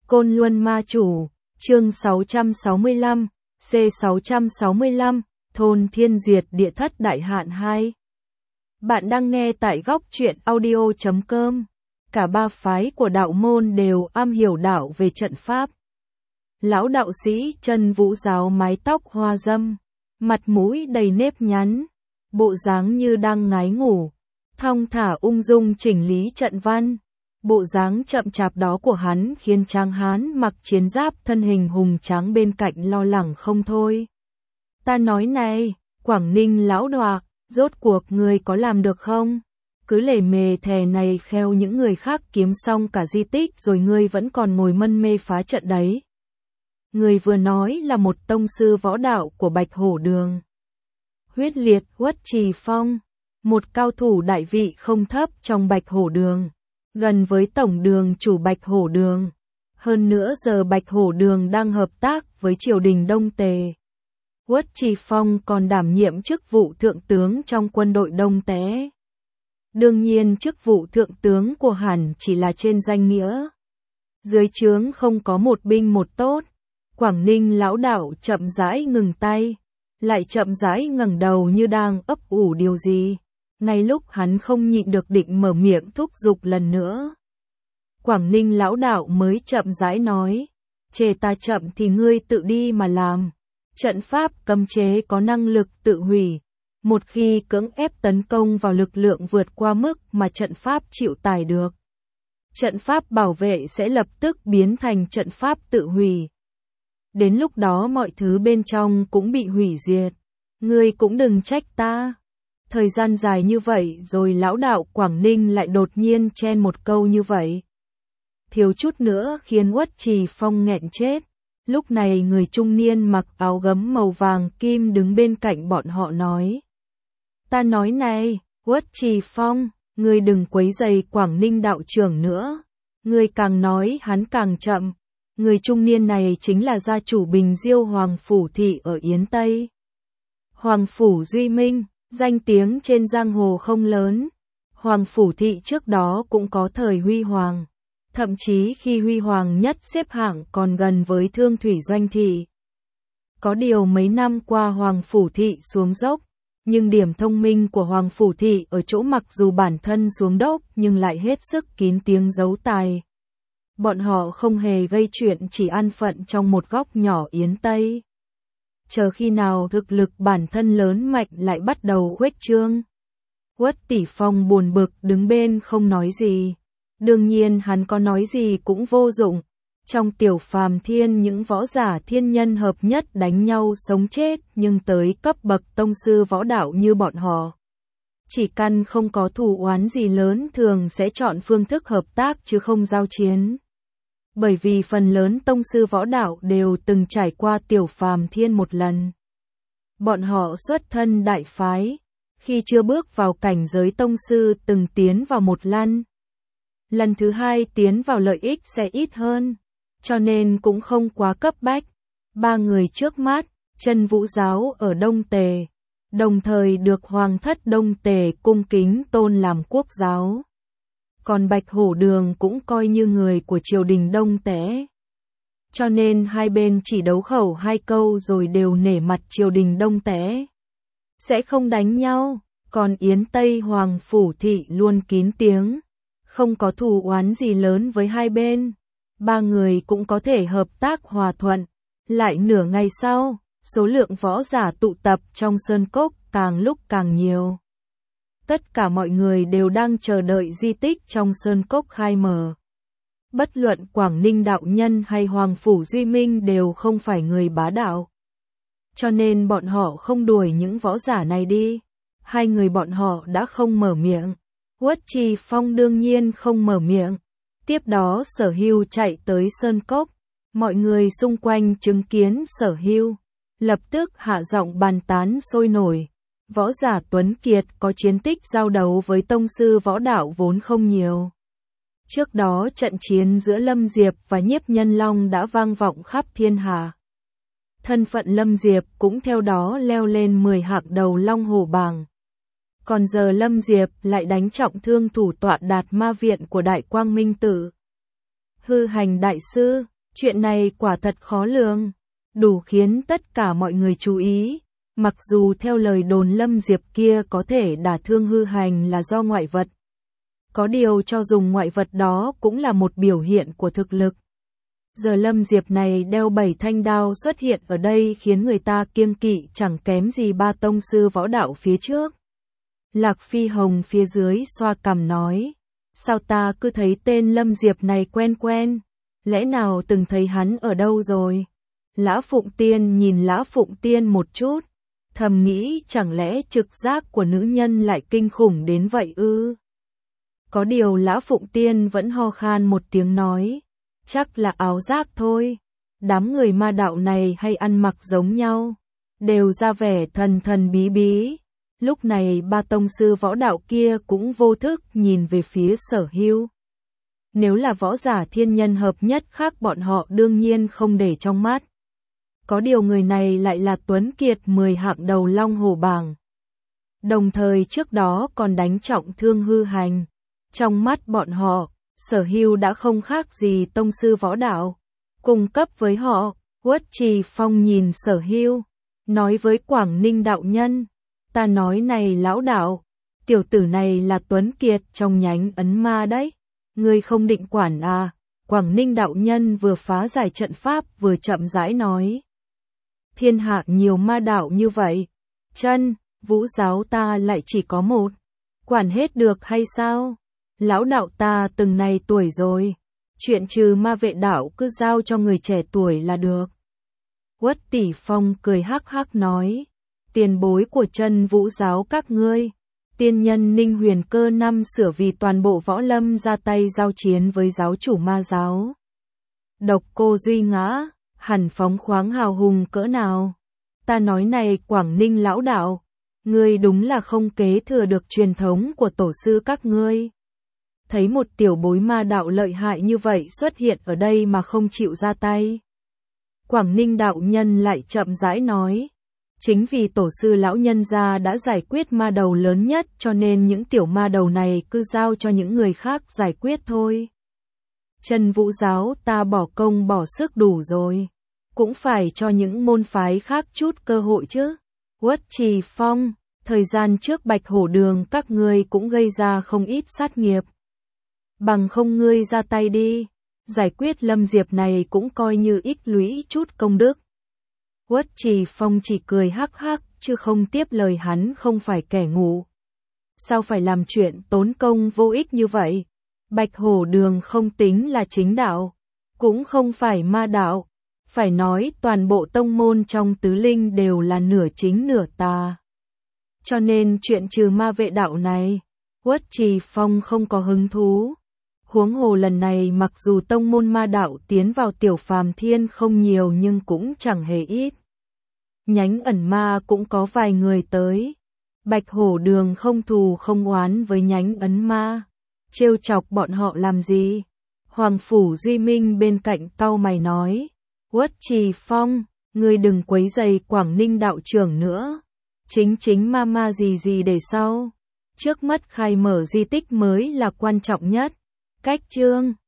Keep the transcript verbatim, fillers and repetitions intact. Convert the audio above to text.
Côn Luân Ma Chủ, chương sáu trăm sáu mươi lăm, C sáu trăm sáu mươi lăm, Thôn Thiên Diệt Địa Thất Đại Hạn hai. Bạn đang nghe tại góc truyện audio chấm com. Cả ba phái của đạo môn đều am hiểu đạo về trận pháp. Lão đạo sĩ Chân Vũ Giáo mái tóc hoa dâm, mặt mũi đầy nếp nhăn, bộ dáng như đang ngái ngủ, thong thả ung dung chỉnh lý trận văn. Bộ dáng chậm chạp đó của hắn khiến Tráng Hán mặc chiến giáp thân hình hùng tráng bên cạnh lo lắng không thôi. Ta nói này, Quảng Ninh lão đoạc, rốt cuộc ngươi có làm được không? Cứ lề mề thè này kheo những người khác kiếm xong cả di tích rồi ngươi vẫn còn ngồi mân mê phá trận đấy. Người vừa nói là một tông sư võ đạo của Bạch Hổ Đường. Huyết Liệt Uất Trì Phong, một cao thủ đại vị không thấp trong Bạch Hổ Đường, gần với tổng đường chủ Bạch Hổ Đường. Hơn nữa giờ Bạch Hổ Đường đang hợp tác với triều đình Đông Tề. Uất Trì Phong còn đảm nhiệm chức vụ thượng tướng trong quân đội Đông Tế. Đương nhiên chức vụ thượng tướng của hẳn chỉ là trên danh nghĩa. Dưới trướng không có một binh một tốt. Quảng Ninh lão đạo chậm rãi ngừng tay, lại chậm rãi ngẩng đầu như đang ấp ủ điều gì. Ngay lúc hắn không nhịn được định mở miệng thúc giục lần nữa, Quảng Ninh lão đạo mới chậm rãi nói, chê ta chậm thì ngươi tự đi mà làm. Trận pháp cấm chế có năng lực tự hủy. Một khi cưỡng ép tấn công vào lực lượng vượt qua mức mà trận pháp chịu tải được, trận pháp bảo vệ sẽ lập tức biến thành trận pháp tự hủy. Đến lúc đó mọi thứ bên trong cũng bị hủy diệt. Ngươi cũng đừng trách ta. Thời gian dài như vậy rồi lão đạo Quảng Ninh lại đột nhiên chen một câu như vậy. Thiếu chút nữa khiến Uất Trì Phong nghẹn chết. Lúc này người trung niên mặc áo gấm màu vàng kim đứng bên cạnh bọn họ nói. Ta nói này, Uất Trì Phong, ngươi đừng quấy rầy Quảng Ninh đạo trưởng nữa. Ngươi càng nói hắn càng chậm. Người trung niên này chính là gia chủ Bình Diêu Hoàng Phủ Thị ở Yến Tây. Hoàng Phủ Duy Minh, danh tiếng trên giang hồ không lớn. Hoàng Phủ Thị trước đó cũng có thời huy hoàng. Thậm chí khi huy hoàng nhất xếp hạng còn gần với Thương Thủy Doanh Thị. Có điều mấy năm qua Hoàng Phủ Thị xuống dốc. Nhưng điểm thông minh của Hoàng Phủ Thị ở chỗ mặc dù bản thân xuống dốc nhưng lại hết sức kín tiếng giấu tài. Bọn họ không hề gây chuyện chỉ an phận trong một góc nhỏ Yến Tây. Chờ khi nào thực lực bản thân lớn mạnh lại bắt đầu khuếch trương. Uất Tỷ Phong buồn bực đứng bên không nói gì. Đương nhiên hắn có nói gì cũng vô dụng. Trong tiểu phàm thiên những võ giả thiên nhân hợp nhất đánh nhau sống chết nhưng tới cấp bậc tông sư võ đạo như bọn họ. Chỉ cần không có thù oán gì lớn thường sẽ chọn phương thức hợp tác chứ không giao chiến. Bởi vì phần lớn tông sư võ đạo đều từng trải qua tiểu phàm thiên một lần. Bọn họ xuất thân đại phái, khi chưa bước vào cảnh giới tông sư từng tiến vào một lần. Lần thứ hai tiến vào lợi ích sẽ ít hơn, cho nên cũng không quá cấp bách. Ba người trước mắt, Chân Vũ Giáo ở Đông Tề, đồng thời được Hoàng thất Đông Tề cung kính tôn làm quốc giáo. Còn Bạch Hổ Đường cũng coi như người của triều đình Đông Tế. Cho nên hai bên chỉ đấu khẩu hai câu rồi đều nể mặt triều đình Đông Tế. Sẽ không đánh nhau, còn Yến Tây Hoàng Phủ Thị luôn kín tiếng. Không có thù oán gì lớn với hai bên. Ba người cũng có thể hợp tác hòa thuận. Lại nửa ngày sau, số lượng võ giả tụ tập trong sơn cốc càng lúc càng nhiều. Tất cả mọi người đều đang chờ đợi di tích trong sơn cốc khai mở. Bất luận Quảng Ninh đạo nhân hay Hoàng Phủ Duy Minh đều không phải người bá đạo. Cho nên bọn họ không đuổi những võ giả này đi. Hai người bọn họ đã không mở miệng. Uất Trì Phong đương nhiên không mở miệng. Tiếp đó Sở Hưu chạy tới sơn cốc. Mọi người xung quanh chứng kiến Sở Hưu, lập tức hạ giọng bàn tán sôi nổi. Võ giả Tuấn Kiệt có chiến tích giao đấu với tông sư võ đạo vốn không nhiều. Trước đó trận chiến giữa Lâm Diệp và Nhiếp Nhân Long đã vang vọng khắp thiên hạ. Thân phận Lâm Diệp cũng theo đó leo lên mười hạng đầu Long Hổ bảng. Còn giờ Lâm Diệp lại đánh trọng thương thủ tọa Đạt Ma Viện của Đại Quang Minh Tử. Hư Hành đại sư, Chuyện này quả thật khó lường, đủ khiến tất cả mọi người chú ý. Mặc dù theo lời đồn Lâm Diệp kia có thể đả thương hư hành là do ngoại vật. Có điều cho dùng ngoại vật đó cũng là một biểu hiện của thực lực. Giờ Lâm Diệp này đeo bảy thanh đao xuất hiện ở đây khiến người ta kiêng kỵ chẳng kém gì ba tông sư võ đạo phía trước. Lạc Phi Hồng phía dưới xoa cằm nói, sao ta cứ thấy tên Lâm Diệp này quen quen, lẽ nào từng thấy hắn ở đâu rồi? Lã Phụng Tiên nhìn Lã Phụng Tiên một chút, thầm nghĩ chẳng lẽ trực giác của nữ nhân lại kinh khủng đến vậy ư? Có điều Lã Phụng Tiên vẫn ho khan một tiếng nói, chắc là ảo giác thôi, đám người ma đạo này hay ăn mặc giống nhau, đều ra vẻ thần thần bí bí. Lúc này ba tông sư võ đạo kia cũng vô thức nhìn về phía Sở Hưu. Nếu là võ giả thiên nhân hợp nhất khác bọn họ đương nhiên không để trong mắt. Có điều người này lại là Tuấn Kiệt mười hạng đầu Long Hổ bảng. Đồng thời trước đó còn đánh trọng thương hư hành. Trong mắt bọn họ, Sở Hưu đã không khác gì tông sư võ đạo. Cùng cấp với họ, Uất Trì Phong nhìn Sở Hưu, nói với Quảng Ninh đạo nhân, ta nói này lão đạo, tiểu tử này là Tuấn Kiệt trong nhánh ấn ma đấy, ngươi không định quản à? Quảng Ninh đạo nhân vừa phá giải trận pháp vừa chậm rãi nói. Thiên hạ nhiều ma đạo như vậy, chân, vũ giáo ta lại chỉ có một, quản hết được hay sao? Lão đạo ta từng này tuổi rồi, chuyện trừ ma vệ đạo cứ giao cho người trẻ tuổi là được. Uất Tỷ Phong cười hắc hắc nói, tiền bối của chân vũ giáo các ngươi, tiên nhân Ninh Huyền Cơ năm sửa vì toàn bộ võ lâm ra tay giao chiến với giáo chủ ma giáo. Độc Cô Duy Ngã, hẳn phóng khoáng hào hùng cỡ nào. Ta nói này Quảng Ninh lão đạo, ngươi đúng là không kế thừa được truyền thống của tổ sư các ngươi. Thấy một tiểu bối ma đạo lợi hại như vậy xuất hiện ở đây mà không chịu ra tay. Quảng Ninh đạo nhân lại chậm rãi nói, chính vì tổ sư lão nhân gia đã giải quyết ma đầu lớn nhất cho nên những tiểu ma đầu này cứ giao cho những người khác giải quyết thôi. Chân vũ giáo ta bỏ công bỏ sức đủ rồi, cũng phải cho những môn phái khác chút cơ hội chứ. Uất Trì Phong, thời gian trước Bạch Hổ Đường các ngươi cũng gây ra không ít sát nghiệp. Bằng không ngươi ra tay đi, giải quyết Lâm Diệp này cũng coi như ích lũy chút công đức. Uất Trì Phong chỉ cười hắc hắc, chứ không tiếp lời hắn không phải kẻ ngu. Sao phải làm chuyện tốn công vô ích như vậy? Bạch Hổ Đường không tính là chính đạo, cũng không phải ma đạo. Phải nói toàn bộ tông môn trong tứ linh đều là nửa chính nửa tà. Cho nên chuyện trừ ma vệ đạo này, Uất Trì Phong không có hứng thú. Huống hồ lần này mặc dù tông môn ma đạo tiến vào tiểu phàm thiên không nhiều nhưng cũng chẳng hề ít. Nhánh ẩn ma cũng có vài người tới. Bạch Hổ Đường không thù không oán với nhánh ấn ma. Trêu chọc bọn họ làm gì? Hoàng Phủ Duy Minh bên cạnh cau mày nói. Uất Trì Phong, ngươi đừng quấy rầy Quảng Ninh đạo trưởng nữa. Chính chính ma ma gì gì để sau. Trước mắt khai mở di tích mới là quan trọng nhất. Cách chương